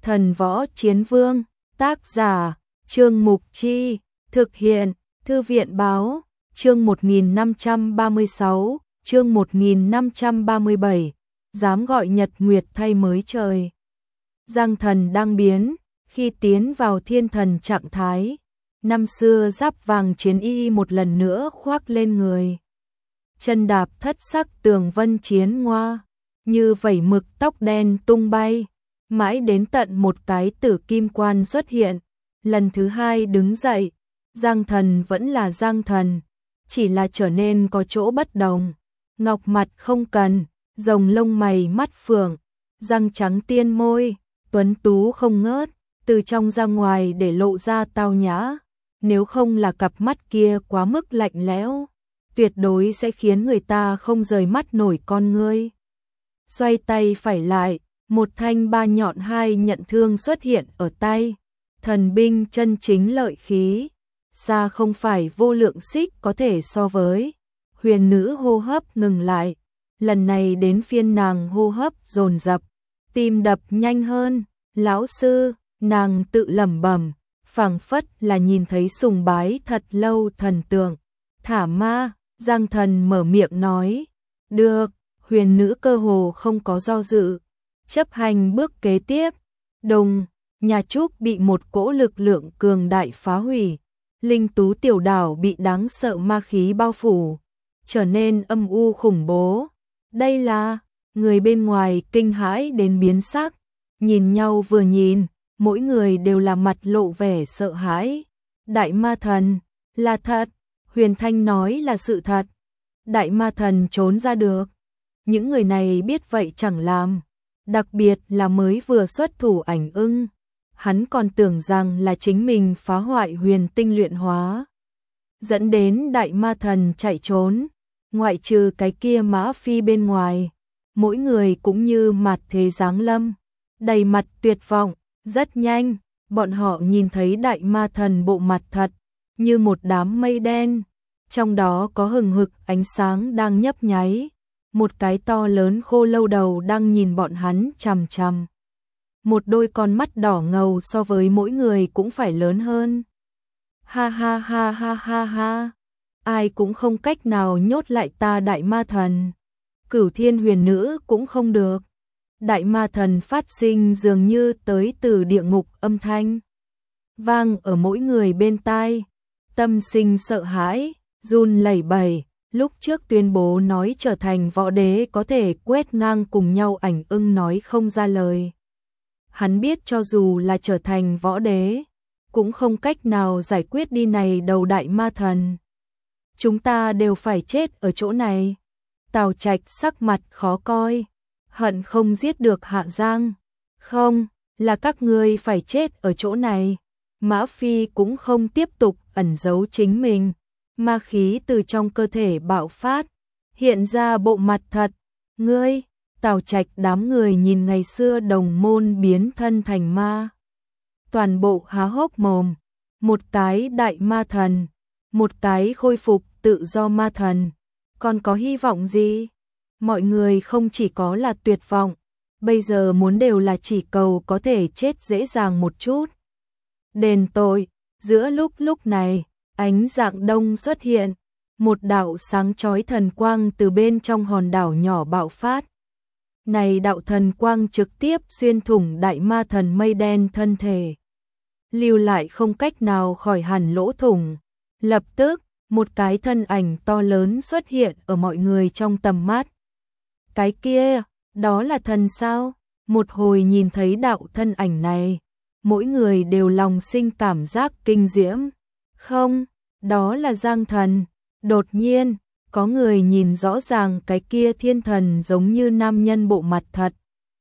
Thần Võ Chiến Vương, tác giả, Trương Mục Chi, thực hiện, Thư viện Báo, chương 1536, chương 1537, dám gọi nhật nguyệt thay mới trời. Giang thần đang biến, khi tiến vào thiên thần trạng thái, năm xưa giáp vàng chiến y một lần nữa khoác lên người. Chân đạp thất sắc tường vân chiến ngoa, như vẩy mực tóc đen tung bay, mãi đến tận một cái tử kim quan xuất hiện, lần thứ hai đứng dậy, Giang thần vẫn là Giang thần, chỉ là trở nên có chỗ bất đồng, ngọc mặt không cần, rồng lông mày mắt phượng, răng trắng tiên môi, tuấn tú không ngớt, từ trong ra ngoài để lộ ra tao nhã, nếu không là cặp mắt kia quá mức lạnh lẽo, tuyệt đối sẽ khiến người ta không rời mắt nổi con ngươi. Xoay tay phải lại, một thanh ba nhọn hai nhận thương xuất hiện ở tay, thần binh chân chính lợi khí, xa không phải vô lượng xích có thể so với. Huyền nữ hô hấp ngừng lại, lần này đến phiên nàng hô hấp dồn dập, tim đập nhanh hơn, lão sư, nàng tự lẩm bẩm, phảng phất là nhìn thấy sùng bái thật lâu thần tượng. Thả ma, Giang thần mở miệng nói, được, huyền nữ cơ hồ không có do dự, chấp hành bước kế tiếp, đồng, nhà Trúc bị một cỗ lực lượng cường đại phá hủy, linh tú tiểu đảo bị đáng sợ ma khí bao phủ, trở nên âm u khủng bố. Đây là, người bên ngoài kinh hãi đến biến sắc, nhìn nhau vừa nhìn, mỗi người đều là mặt lộ vẻ sợ hãi. Đại ma thần, là thật, Huyền Thanh nói là sự thật. Đại ma thần trốn ra được. Những người này biết vậy chẳng làm, đặc biệt là mới vừa xuất thủ Ảnh Ưng. Hắn còn tưởng rằng là chính mình phá hoại huyền tinh luyện hóa, dẫn đến đại ma thần chạy trốn. Ngoại trừ cái kia Mã Phi bên ngoài, mỗi người cũng như mặt thế giáng lâm, đầy mặt tuyệt vọng. Rất nhanh, bọn họ nhìn thấy đại ma thần bộ mặt thật, như một đám mây đen, trong đó có hừng hực ánh sáng đang nhấp nháy, một cái to lớn khô lâu đầu đang nhìn bọn hắn chằm chằm. Một đôi con mắt đỏ ngầu so với mỗi người cũng phải lớn hơn. Ha ha ha ha ha ha, ai cũng không cách nào nhốt lại ta đại ma thần. Cửu Thiên huyền nữ cũng không được. Đại ma thần phát sinh dường như tới từ địa ngục âm thanh, vang ở mỗi người bên tai, tâm sinh sợ hãi, run lẩy bẩy. Lúc trước tuyên bố nói trở thành võ đế có thể quét ngang cùng nhau Ảnh Ưng nói không ra lời. Hắn biết cho dù là trở thành võ đế, cũng không cách nào giải quyết đi này đầu đại ma thần. Chúng ta đều phải chết ở chỗ này. Tào Trạch sắc mặt khó coi, hận không giết được Hạ Giang. Không, là các ngươi phải chết ở chỗ này. Mã Phi cũng không tiếp tục ẩn giấu chính mình. Ma khí từ trong cơ thể bạo phát, hiện ra bộ mặt thật. Ngươi, Tào Trạch đám người nhìn ngày xưa đồng môn biến thân thành ma. Toàn bộ há hốc mồm, một cái đại ma thần, một cái khôi phục tự do ma thần. Còn có hy vọng gì? Mọi người không chỉ có là tuyệt vọng, bây giờ muốn đều là chỉ cầu có thể chết dễ dàng một chút. Đền tội, giữa lúc này, ánh dạng đông xuất hiện, một đạo sáng chói thần quang từ bên trong hòn đảo nhỏ bạo phát. Này đạo thần quang trực tiếp xuyên thủng đại ma thần mây đen thân thể, lưu lại không cách nào khỏi hẳn lỗ thủng. Lập tức, một cái thân ảnh to lớn xuất hiện ở mọi người trong tầm mắt. Cái kia, đó là thần sao? Một hồi nhìn thấy đạo thân ảnh này, mỗi người đều lòng sinh cảm giác kinh diễm. Không, đó là Giang thần. Đột nhiên, có người nhìn rõ ràng cái kia thiên thần giống như nam nhân bộ mặt thật.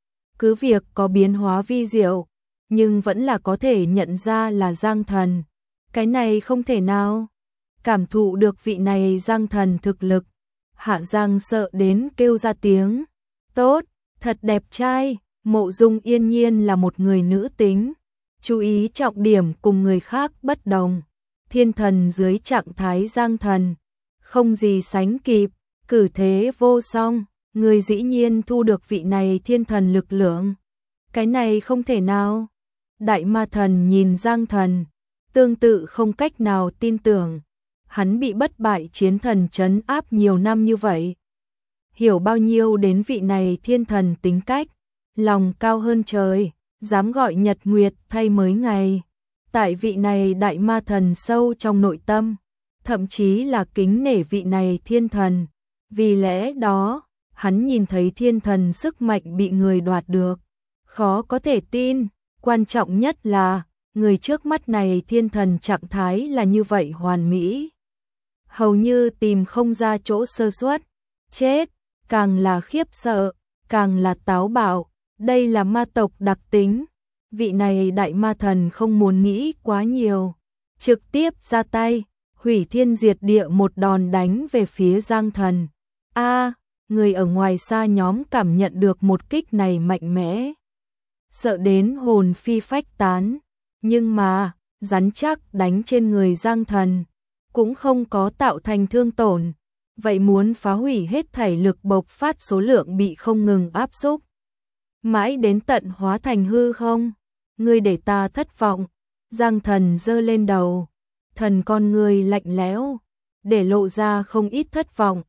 Cứ việc có biến hóa vi diệu, nhưng vẫn là có thể nhận ra là Giang thần. Cái này không thể nào. Cảm thụ được vị này Giang thần thực lực, Hạ Giang sợ đến kêu ra tiếng. Tốt, thật đẹp trai. Mộ Dung Yên Nhiên là một người nữ tính, chú ý trọng điểm cùng người khác bất đồng. Thiên thần dưới trạng thái Giang thần, không gì sánh kịp, cử thế vô song, người dĩ nhiên thu được vị này thiên thần lực lượng. Cái này không thể nào. Đại ma thần nhìn Giang Thần, tương tự không cách nào tin tưởng. Hắn bị bất bại chiến thần trấn áp nhiều năm như vậy. Hiểu bao nhiêu đến vị này thiên thần tính cách, lòng cao hơn trời, dám gọi nhật nguyệt thay mới ngày. Tại vị này đại ma thần sâu trong nội tâm, thậm chí là kính nể vị này thiên thần. Vì lẽ đó, hắn nhìn thấy thiên thần sức mạnh bị người đoạt được. Khó có thể tin, quan trọng nhất là, người trước mắt này thiên thần trạng thái là như vậy hoàn mỹ. Hầu như tìm không ra chỗ sơ suất, chết, càng là khiếp sợ, càng là táo bạo, đây là ma tộc đặc tính. Vị này đại ma thần không muốn nghĩ quá nhiều, trực tiếp ra tay, hủy thiên diệt địa một đòn đánh về phía Giang Thần. Người ở ngoài xa nhóm cảm nhận được một kích này mạnh mẽ, sợ đến hồn phi phách tán, nhưng mà, rắn chắc đánh trên người Giang Thần, cũng không có tạo thành thương tổn, vậy muốn phá hủy hết thảy lực bộc phát số lượng bị không ngừng áp xúc. Mãi đến tận hóa thành hư không, ngươi để ta thất vọng. Giang Thần giơ lên đầu, thần con ngươi lạnh lẽo, để lộ ra không ít thất vọng.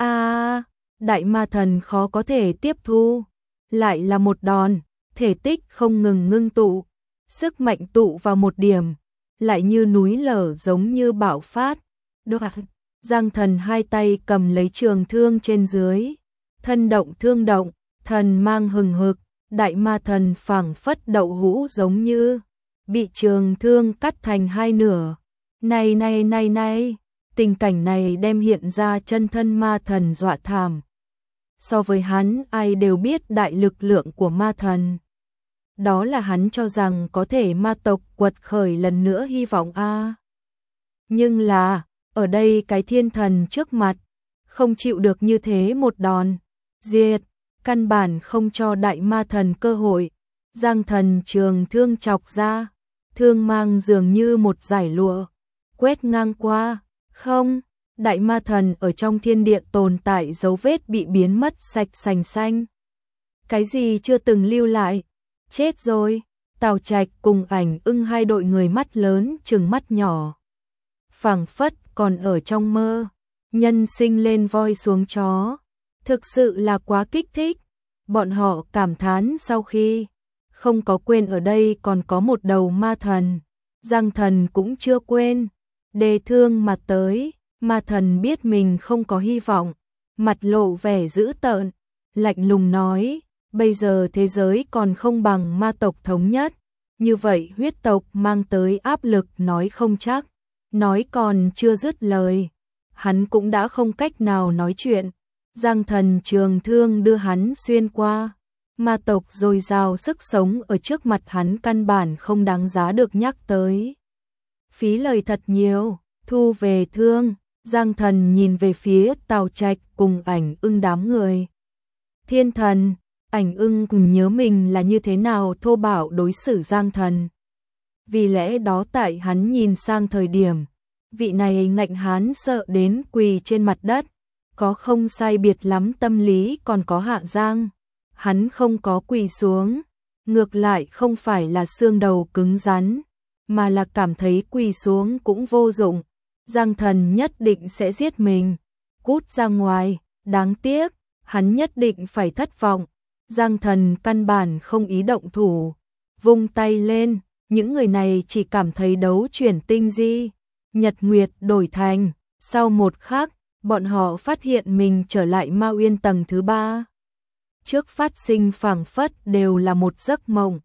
Đại ma thần khó có thể tiếp thu, lại là một đòn, thể tích không ngừng ngưng tụ, sức mạnh tụ vào một điểm, lại như núi lở giống như bạo phát. Giang Thần hai tay cầm lấy trường thương trên dưới, thân động thương động, thần mang hừng hực, đại ma thần phảng phất đậu hũ giống như bị trường thương cắt thành hai nửa. Này, tình cảnh này đem hiện ra chân thân ma thần dọa thảm. So với hắn, ai đều biết đại lực lượng của ma thần. Đó là hắn cho rằng có thể ma tộc quật khởi lần nữa hy vọng Nhưng là, ở đây cái thiên thần trước mặt, không chịu được như thế một đòn, diệt, căn bản không cho đại ma thần cơ hội. Giang Thần trường thương chọc ra, thương mang dường như một dải lụa, quét ngang qua, không, đại ma thần ở trong thiên địa tồn tại dấu vết bị biến mất sạch sành xanh. Cái gì chưa từng lưu lại, chết rồi. Tào Trạch cùng Ảnh Ưng hai đội người mắt lớn trừng mắt nhỏ, phảng phất còn ở trong mơ, nhân sinh lên voi xuống chó, thực sự là quá kích thích. Bọn họ cảm thán sau khi không có quên ở đây còn có một đầu ma thần. Giang Thần cũng chưa quên, đề thương mà tới, ma thần biết mình không có hy vọng, mặt lộ vẻ dữ tợn, lạnh lùng nói, bây giờ thế giới còn không bằng ma tộc thống nhất, như vậy huyết tộc mang tới áp lực nói không chắc. Nói còn chưa dứt lời, hắn cũng đã không cách nào nói chuyện. Giang Thần trường thương đưa hắn xuyên qua, ma tộc dồi dào sức sống ở trước mặt hắn căn bản không đáng giá được nhắc tới. Phí lời thật nhiều, thu về thương. Giang Thần nhìn về phía Tào Trạch cùng Ảnh Ưng đám người. Thiên thần, Ảnh Ưng cùng nhớ mình là như thế nào thô bạo đối xử Giang Thần. Vì lẽ đó tại hắn nhìn sang thời điểm, vị này ngạnh hán sợ đến quỳ trên mặt đất, có không sai biệt lắm tâm lý còn có Hạ Giang. Hắn không có quỳ xuống, ngược lại không phải là xương đầu cứng rắn, mà là cảm thấy quỳ xuống cũng vô dụng. Giang Thần nhất định sẽ giết mình, cút ra ngoài, đáng tiếc, hắn nhất định phải thất vọng. Giang Thần căn bản không ý động thủ, vung tay lên, những người này chỉ cảm thấy đấu chuyển tinh di, nhật nguyệt đổi thành, sau một khắc, bọn họ phát hiện mình trở lại Ma Uyên tầng thứ 3. Trước phát sinh phảng phất đều là một giấc mộng,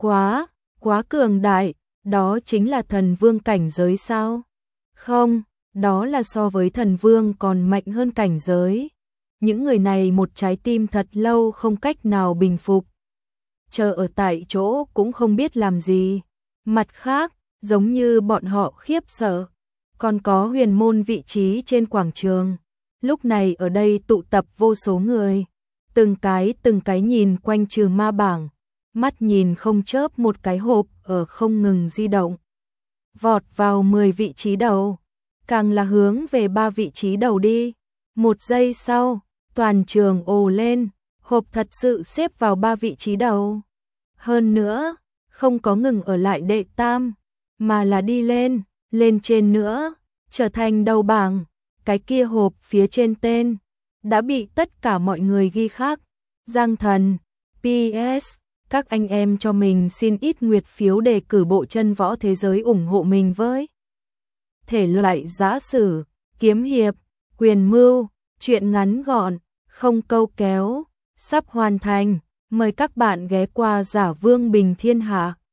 quá cường đại, đó chính là thần vương cảnh giới sao? Không, đó là so với thần vương còn mạnh hơn cảnh giới. Những người này một trái tim thật lâu không cách nào bình phục, chờ ở tại chỗ cũng không biết làm gì. Mặt khác, giống như bọn họ khiếp sợ, còn có huyền môn vị trí trên quảng trường. Lúc này ở đây tụ tập vô số người, từng cái nhìn quanh trừ ma bảng, mắt nhìn không chớp một cái hộp ở không ngừng di động. Vọt vào 10 vị trí đầu, càng là hướng về 3 vị trí đầu đi. Một giây sau, toàn trường ồ lên, hộp thật sự xếp vào 3 vị trí đầu. Hơn nữa, không có ngừng ở lại đệ tam, mà là đi lên, lên trên nữa, trở thành đầu bảng. Cái kia hộp phía trên tên đã bị tất cả mọi người ghi khắc. Giang Thần, PS, các anh em cho mình xin ít nguyệt phiếu đề cử bộ chân võ thế giới ủng hộ mình với. Thể loại giã sử, kiếm hiệp, quyền mưu, truyện ngắn gọn, không câu kéo, sắp hoàn thành. Mời các bạn ghé qua Giả Vương Bình Thiên Hạ.